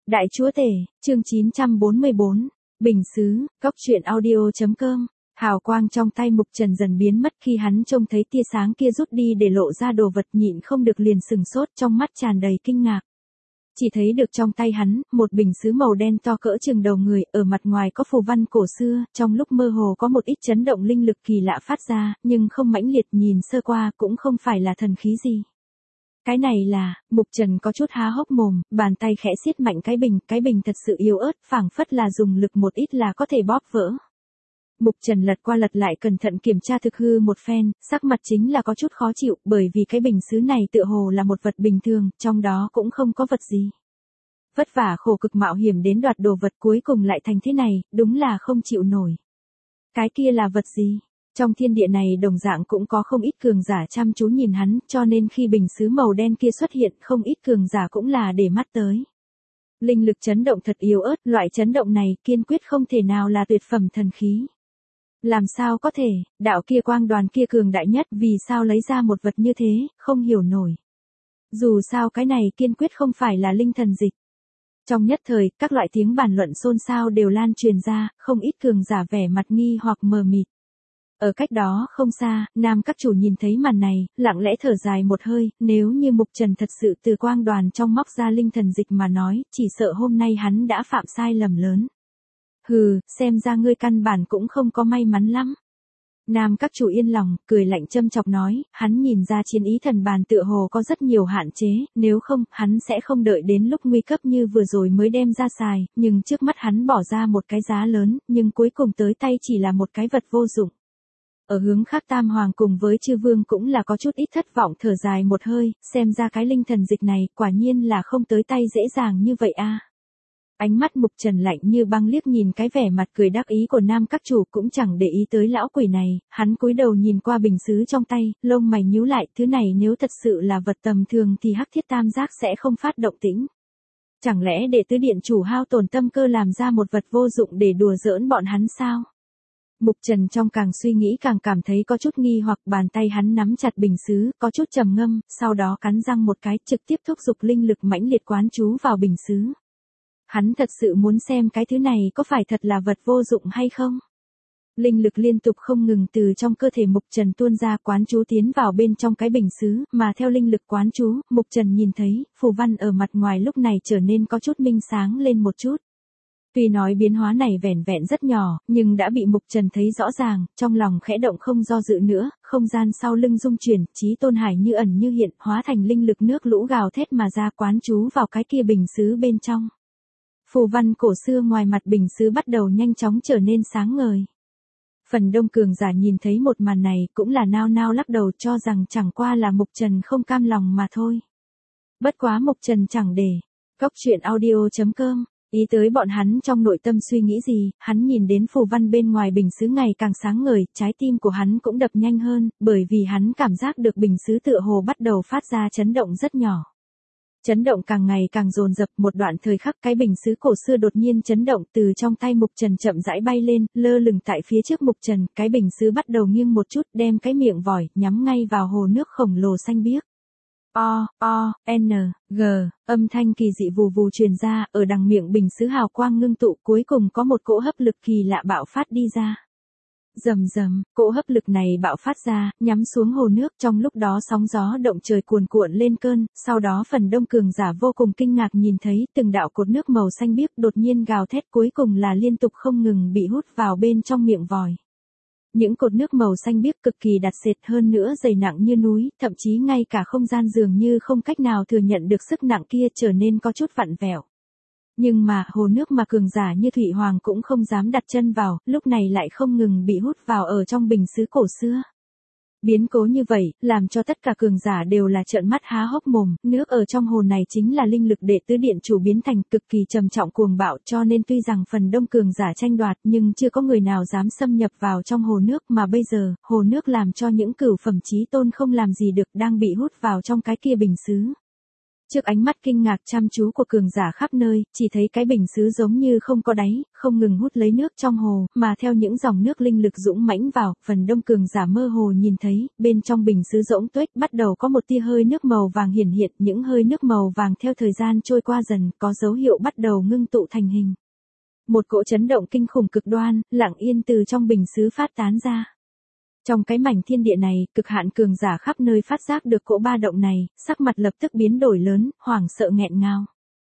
Đại chúa tể, chương 944, Bình xứ, góc truyện audio.com. Hào quang trong tay Mục Trần dần biến mất khi hắn trông thấy tia sáng kia rút đi để lộ ra đồ vật, nhịn không được liền sừng sốt, trong mắt tràn đầy kinh ngạc. Chỉ thấy được trong tay hắn, một bình sứ màu đen to cỡ chừng đầu người, ở mặt ngoài có phù văn cổ xưa, trong lúc mơ hồ có một ít chấn động linh lực kỳ lạ phát ra, nhưng không mãnh liệt, nhìn sơ qua cũng không phải là thần khí gì. Cái này là, Mục Trần có chút há hốc mồm, bàn tay khẽ siết mạnh cái bình thật sự yếu ớt, phảng phất là dùng lực một ít là có thể bóp vỡ. Mục Trần lật qua lật lại cẩn thận kiểm tra thực hư một phen, sắc mặt chính là có chút khó chịu, bởi vì cái bình sứ này tựa hồ là một vật bình thường, trong đó cũng không có vật gì. Vất vả khổ cực mạo hiểm đến đoạt đồ vật cuối cùng lại thành thế này, đúng là không chịu nổi. Cái kia là vật gì? Trong thiên địa này đồng dạng cũng có không ít cường giả chăm chú nhìn hắn, cho nên khi bình sứ màu đen kia xuất hiện, không ít cường giả cũng là để mắt tới. Linh lực chấn động thật yếu ớt, loại chấn động này kiên quyết không thể nào là tuyệt phẩm thần khí. Làm sao có thể, đạo kia quang đoàn kia cường đại nhất, vì sao lấy ra một vật như thế, không hiểu nổi. Dù sao cái này kiên quyết không phải là linh thần dịch. Trong nhất thời, các loại tiếng bàn luận xôn xao đều lan truyền ra, không ít cường giả vẻ mặt nghi hoặc mờ mịt. Ở cách đó không xa, nam các chủ nhìn thấy màn này, lặng lẽ thở dài một hơi, nếu như Mục Trần thật sự từ quang đoàn trong móc ra linh thần dịch mà nói, chỉ sợ hôm nay hắn đã phạm sai lầm lớn. Hừ, xem ra ngươi căn bản cũng không có may mắn lắm. Nam các chủ yên lòng, cười lạnh châm chọc nói, hắn nhìn ra chiến ý thần bàn tựa hồ có rất nhiều hạn chế, nếu không, hắn sẽ không đợi đến lúc nguy cấp như vừa rồi mới đem ra xài, nhưng trước mắt hắn bỏ ra một cái giá lớn, nhưng cuối cùng tới tay chỉ là một cái vật vô dụng. Ở hướng khác Tam Hoàng cùng với Chư Vương cũng là có chút ít thất vọng, thở dài một hơi, xem ra cái linh thần dịch này quả nhiên là không tới tay dễ dàng như vậy a. Ánh mắt Mục Trần lạnh như băng liếc nhìn cái vẻ mặt cười đắc ý của nam các chủ, cũng chẳng để ý tới lão quỷ này, hắn cúi đầu nhìn qua bình sứ trong tay, lông mày nhíu lại, thứ này nếu thật sự là vật tầm thường thì Hắc Thiết Tam Giác sẽ không phát động tĩnh. Chẳng lẽ để tứ điện chủ hao tổn tâm cơ làm ra một vật vô dụng để đùa giỡn bọn hắn sao? Mục Trần trong càng suy nghĩ càng cảm thấy có chút nghi hoặc, bàn tay hắn nắm chặt bình sứ, có chút trầm ngâm, sau đó cắn răng một cái, trực tiếp thúc giục linh lực mãnh liệt quán chú vào bình sứ. Hắn thật sự muốn xem cái thứ này có phải thật là vật vô dụng hay không. Linh lực liên tục không ngừng từ trong cơ thể Mục Trần tuôn ra, quán chú tiến vào bên trong cái bình sứ, mà theo linh lực quán chú, Mục Trần nhìn thấy, phù văn ở mặt ngoài lúc này trở nên có chút minh sáng lên một chút. Tuy nói biến hóa này vẻn vẹn rất nhỏ, nhưng đã bị Mục Trần thấy rõ ràng, trong lòng khẽ động không do dự nữa, không gian sau lưng rung chuyển, Chí Tôn Hải như ẩn như hiện, hóa thành linh lực nước lũ gào thét mà ra, quán chú vào cái kia bình sứ bên trong. Phù văn cổ xưa ngoài mặt bình sứ bắt đầu nhanh chóng trở nên sáng ngời. Phần đông cường giả nhìn thấy một màn này cũng là nao nao lắc đầu, cho rằng chẳng qua là Mục Trần không cam lòng mà thôi. Bất quá Mục Trần chẳng để. Góc truyện audio.com. Ý tới bọn hắn trong nội tâm suy nghĩ gì, hắn nhìn đến phù văn bên ngoài bình sứ ngày càng sáng ngời, trái tim của hắn cũng đập nhanh hơn, bởi vì hắn cảm giác được bình sứ tựa hồ bắt đầu phát ra chấn động rất nhỏ. Chấn động càng ngày càng dồn dập, một đoạn thời khắc cái bình sứ cổ xưa đột nhiên chấn động, từ trong tay Mục Trần chậm rãi bay lên, lơ lửng tại phía trước Mục Trần, cái bình sứ bắt đầu nghiêng một chút, đem cái miệng vòi nhắm ngay vào hồ nước khổng lồ xanh biếc. N, G, âm thanh kỳ dị vù vù truyền ra, ở đằng miệng bình sứ hào quang ngưng tụ, cuối cùng có một cỗ hấp lực kỳ lạ bạo phát đi ra. Rầm rầm, cỗ hấp lực này bạo phát ra, nhắm xuống hồ nước, trong lúc đó sóng gió động trời cuồn cuộn lên cơn, sau đó phần đông cường giả vô cùng kinh ngạc nhìn thấy từng đạo cột nước màu xanh biếc đột nhiên gào thét, cuối cùng là liên tục không ngừng bị hút vào bên trong miệng vòi. Những cột nước màu xanh biếc cực kỳ đặc sệt, hơn nữa dày nặng như núi, thậm chí ngay cả không gian dường như không cách nào thừa nhận được sức nặng kia, trở nên có chút vặn vẹo. Nhưng mà, hồ nước mà cường giả như Thủy Hoàng cũng không dám đặt chân vào, lúc này lại không ngừng bị hút vào ở trong bình sứ cổ xưa. Biến cố như vậy, làm cho tất cả cường giả đều là trợn mắt há hốc mồm, nước ở trong hồ này chính là linh lực để tứ điện chủ biến thành, cực kỳ trầm trọng cuồng bạo, cho nên tuy rằng phần đông cường giả tranh đoạt nhưng chưa có người nào dám xâm nhập vào trong hồ nước, mà bây giờ, hồ nước làm cho những cửu phẩm chí tôn không làm gì được, đang bị hút vào trong cái kia bình sứ. Trước ánh mắt kinh ngạc chăm chú của cường giả khắp nơi, chỉ thấy cái bình sứ giống như không có đáy, không ngừng hút lấy nước trong hồ, mà theo những dòng nước linh lực dũng mãnh vào, phần đông cường giả mơ hồ nhìn thấy, bên trong bình sứ rỗng tuếch bắt đầu có một tia hơi nước màu vàng hiển hiện, những hơi nước màu vàng theo thời gian trôi qua dần, có dấu hiệu bắt đầu ngưng tụ thành hình. Một cỗ chấn động kinh khủng cực đoan, lặng yên từ trong bình sứ phát tán ra. Trong cái mảnh thiên địa này, cực hạn cường giả khắp nơi phát giác được cỗ ba động này, sắc mặt lập tức biến đổi lớn, hoảng sợ nghẹn ngào.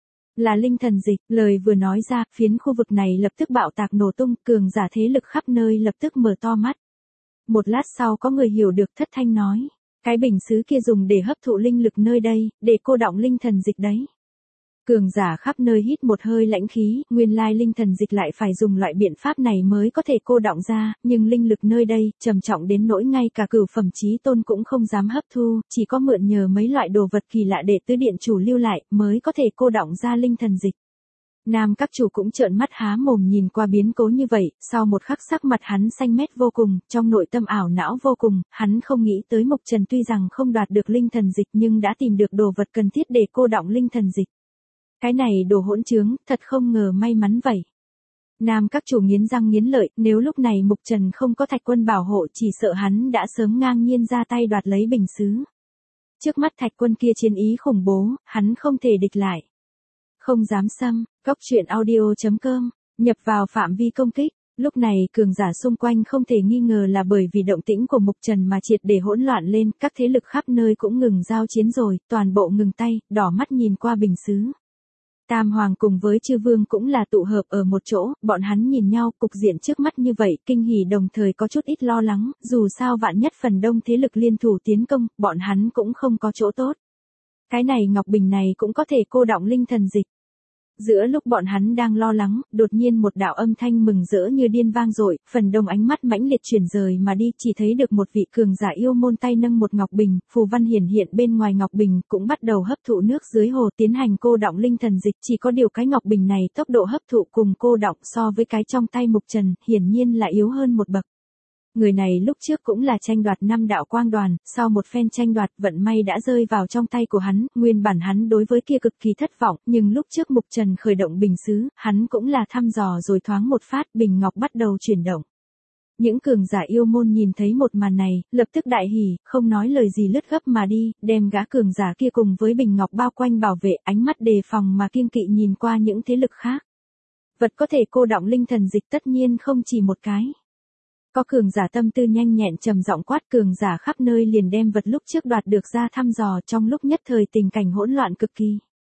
Là linh thần dịch, lời vừa nói ra, phiến khu vực này lập tức bạo tạc nổ tung, cường giả thế lực khắp nơi lập tức mở to mắt. Một lát sau có người hiểu được thất thanh nói, cái bình sứ kia dùng để hấp thụ linh lực nơi đây, để cô đọng linh thần dịch đấy. Cường giả khắp nơi hít một hơi lãnh khí, nguyên lai linh thần dịch lại phải dùng loại biện pháp này mới có thể cô đọng ra, nhưng linh lực nơi đây, trầm trọng đến nỗi ngay cả cửu phẩm chí tôn cũng không dám hấp thu, chỉ có mượn nhờ mấy loại đồ vật kỳ lạ để tứ điện chủ lưu lại, mới có thể cô đọng ra linh thần dịch. Nam các chủ cũng trợn mắt há mồm nhìn qua biến cố như vậy, sau một khắc sắc mặt hắn xanh mét vô cùng, trong nội tâm ảo não vô cùng, hắn không nghĩ tới Mộc Trần tuy rằng không đoạt được linh thần dịch nhưng đã tìm được đồ vật cần thiết để cô đọng linh thần dịch. Cái này đồ hỗn trướng, thật không ngờ may mắn vậy. Nam các chủ nghiến răng nghiến lợi, nếu lúc này Mục Trần không có Thạch Quân bảo hộ chỉ sợ hắn đã sớm ngang nhiên ra tay đoạt lấy bình sứ. Trước mắt Thạch Quân kia chiến ý khủng bố, hắn không thể địch lại. Không dám xâm, goctruyện.audio.com, nhập vào phạm vi công kích. Lúc này cường giả xung quanh không thể nghi ngờ là bởi vì động tĩnh của Mục Trần mà triệt để hỗn loạn lên, các thế lực khắp nơi cũng ngừng giao chiến rồi, toàn bộ ngừng tay, đỏ mắt nhìn qua bình sứ. Tam Hoàng cùng với Chư Vương cũng là tụ hợp ở một chỗ, bọn hắn nhìn nhau, cục diện trước mắt như vậy, kinh hỉ đồng thời có chút ít lo lắng, dù sao vạn nhất phần đông thế lực liên thủ tiến công, bọn hắn cũng không có chỗ tốt. Cái này Ngọc Bình này cũng có thể cô đọng linh thần dịch. Giữa lúc bọn hắn đang lo lắng, đột nhiên một đạo âm thanh mừng rỡ như điên vang dội, phần đông ánh mắt mãnh liệt chuyển rời mà đi, chỉ thấy được một vị cường giả yêu môn tay nâng một ngọc bình, phù văn hiển hiện bên ngoài ngọc bình, cũng bắt đầu hấp thụ nước dưới hồ tiến hành cô đọng linh thần dịch, chỉ có điều cái ngọc bình này tốc độ hấp thụ cùng cô đọng so với cái trong tay Mục Trần, hiển nhiên là yếu hơn một bậc. Người này lúc trước cũng là tranh đoạt 5 đạo quang đoàn, sau một phen tranh đoạt vận may đã rơi vào trong tay của hắn, nguyên bản hắn đối với kia cực kỳ thất vọng, nhưng lúc trước Mục Trần khởi động bình sứ, hắn cũng là thăm dò rồi thoáng một phát, bình ngọc bắt đầu chuyển động. Những cường giả yêu môn nhìn thấy một màn này, lập tức đại hỉ, không nói lời gì lướt gấp mà đi, đem gã cường giả kia cùng với bình ngọc bao quanh bảo vệ, ánh mắt đề phòng mà kiêng kỵ nhìn qua những thế lực khác. Vật có thể cô đọng linh thần dịch tất nhiên không chỉ một cái. Có cường giả tâm tư nhanh nhẹn trầm giọng quát, cường giả khắp nơi liền đem vật lúc trước đoạt được ra thăm dò, trong lúc nhất thời tình cảnh hỗn loạn cực kỳ.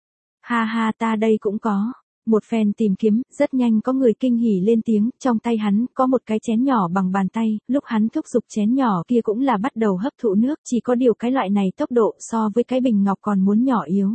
Ha ha, ta đây cũng có. Một phen tìm kiếm, rất nhanh có người kinh hỉ lên tiếng, trong tay hắn có một cái chén nhỏ bằng bàn tay, lúc hắn thúc giục chén nhỏ kia cũng là bắt đầu hấp thụ nước, chỉ có điều cái loại này tốc độ so với cái bình ngọc còn muốn nhỏ yếu.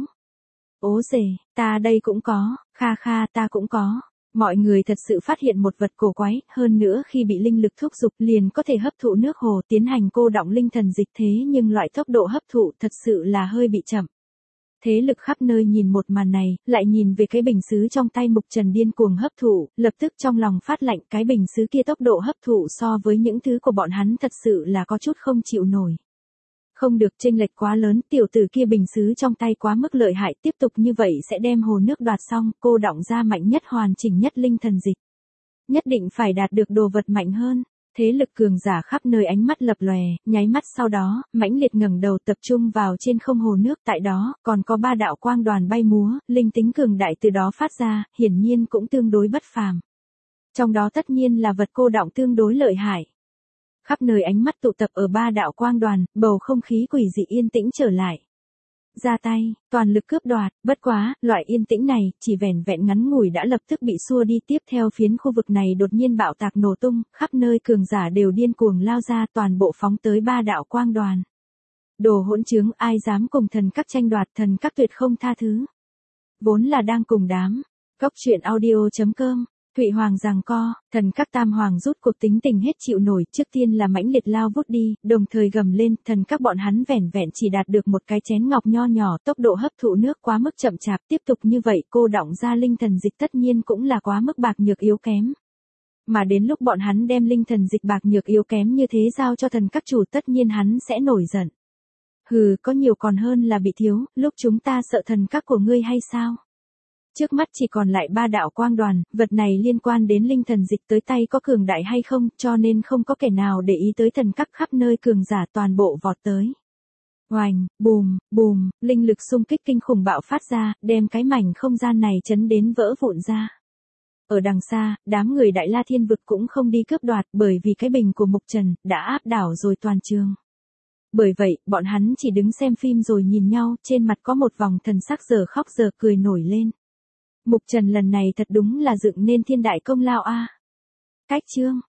Ố dề, ta đây cũng có, kha kha, ta cũng có. Mọi người thật sự phát hiện một vật cổ quái, hơn nữa khi bị linh lực thúc giục liền có thể hấp thụ nước hồ tiến hành cô đọng linh thần dịch, thế nhưng loại tốc độ hấp thụ thật sự là hơi bị chậm. Thế lực khắp nơi nhìn một màn này, lại nhìn về cái bình sứ trong tay Mục Trần điên cuồng hấp thụ, lập tức trong lòng phát lạnh, cái bình sứ kia tốc độ hấp thụ so với những thứ của bọn hắn thật sự là có chút không chịu nổi. Không được, chênh lệch quá lớn, tiểu tử kia bình sứ trong tay quá mức lợi hại, tiếp tục như vậy sẽ đem hồ nước đoạt xong, cô đọng ra mạnh nhất hoàn chỉnh nhất linh thần dịch. Nhất định phải đạt được đồ vật mạnh hơn. Thế lực cường giả khắp nơi ánh mắt lập lòe, nháy mắt sau đó, mãnh liệt ngẩng đầu tập trung vào trên không hồ nước, tại đó, còn có 3 đạo quang đoàn bay múa, linh tính cường đại từ đó phát ra, hiển nhiên cũng tương đối bất phàm. Trong đó tất nhiên là vật cô đọng tương đối lợi hại. Khắp nơi ánh mắt tụ tập ở 3 đạo quang đoàn, bầu không khí quỷ dị yên tĩnh trở lại. Ra tay, toàn lực cướp đoạt, bất quá, loại yên tĩnh này, chỉ vẻn vẹn ngắn ngủi đã lập tức bị xua đi, tiếp theo phiến khu vực này đột nhiên bạo tạc nổ tung, khắp nơi cường giả đều điên cuồng lao ra, toàn bộ phóng tới 3 đạo quang đoàn. Đồ hỗn trướng, ai dám cùng thần các tranh đoạt, thần các tuyệt không tha thứ. Vốn là đang cùng đám. Goctruyện.audio.com, Thụy Hoàng giằng co, thần các Tam Hoàng rút cuộc tính tình hết chịu nổi, trước tiên là mãnh liệt lao vút đi, đồng thời gầm lên, thần các bọn hắn vẻn vẹn chỉ đạt được một cái chén ngọc nho nhỏ, tốc độ hấp thụ nước quá mức chậm chạp, tiếp tục như vậy cô đọng ra linh thần dịch tất nhiên cũng là quá mức bạc nhược yếu kém. Mà đến lúc bọn hắn đem linh thần dịch bạc nhược yếu kém như thế giao cho thần các chủ, tất nhiên hắn sẽ nổi giận. Hừ, có nhiều còn hơn là bị thiếu, lúc chúng ta sợ thần các của ngươi hay sao? Trước mắt chỉ còn lại 3 đạo quang đoàn, vật này liên quan đến linh thần dịch tới tay có cường đại hay không, cho nên không có kẻ nào để ý tới thần các khắp nơi cường giả toàn bộ vọt tới. Oành, bùm, bùm, linh lực xung kích kinh khủng bạo phát ra, đem cái mảnh không gian này chấn đến vỡ vụn ra. Ở đằng xa, đám người Đại La Thiên Vực cũng không đi cướp đoạt bởi vì cái bình của Mục Trần đã áp đảo rồi toàn trường. Bởi vậy, bọn hắn chỉ đứng xem phim rồi nhìn nhau, trên mặt có một vòng thần sắc giờ khóc giờ cười nổi lên. Mục Trần lần này thật đúng là dựng nên thiên đại công lao a. Cách chương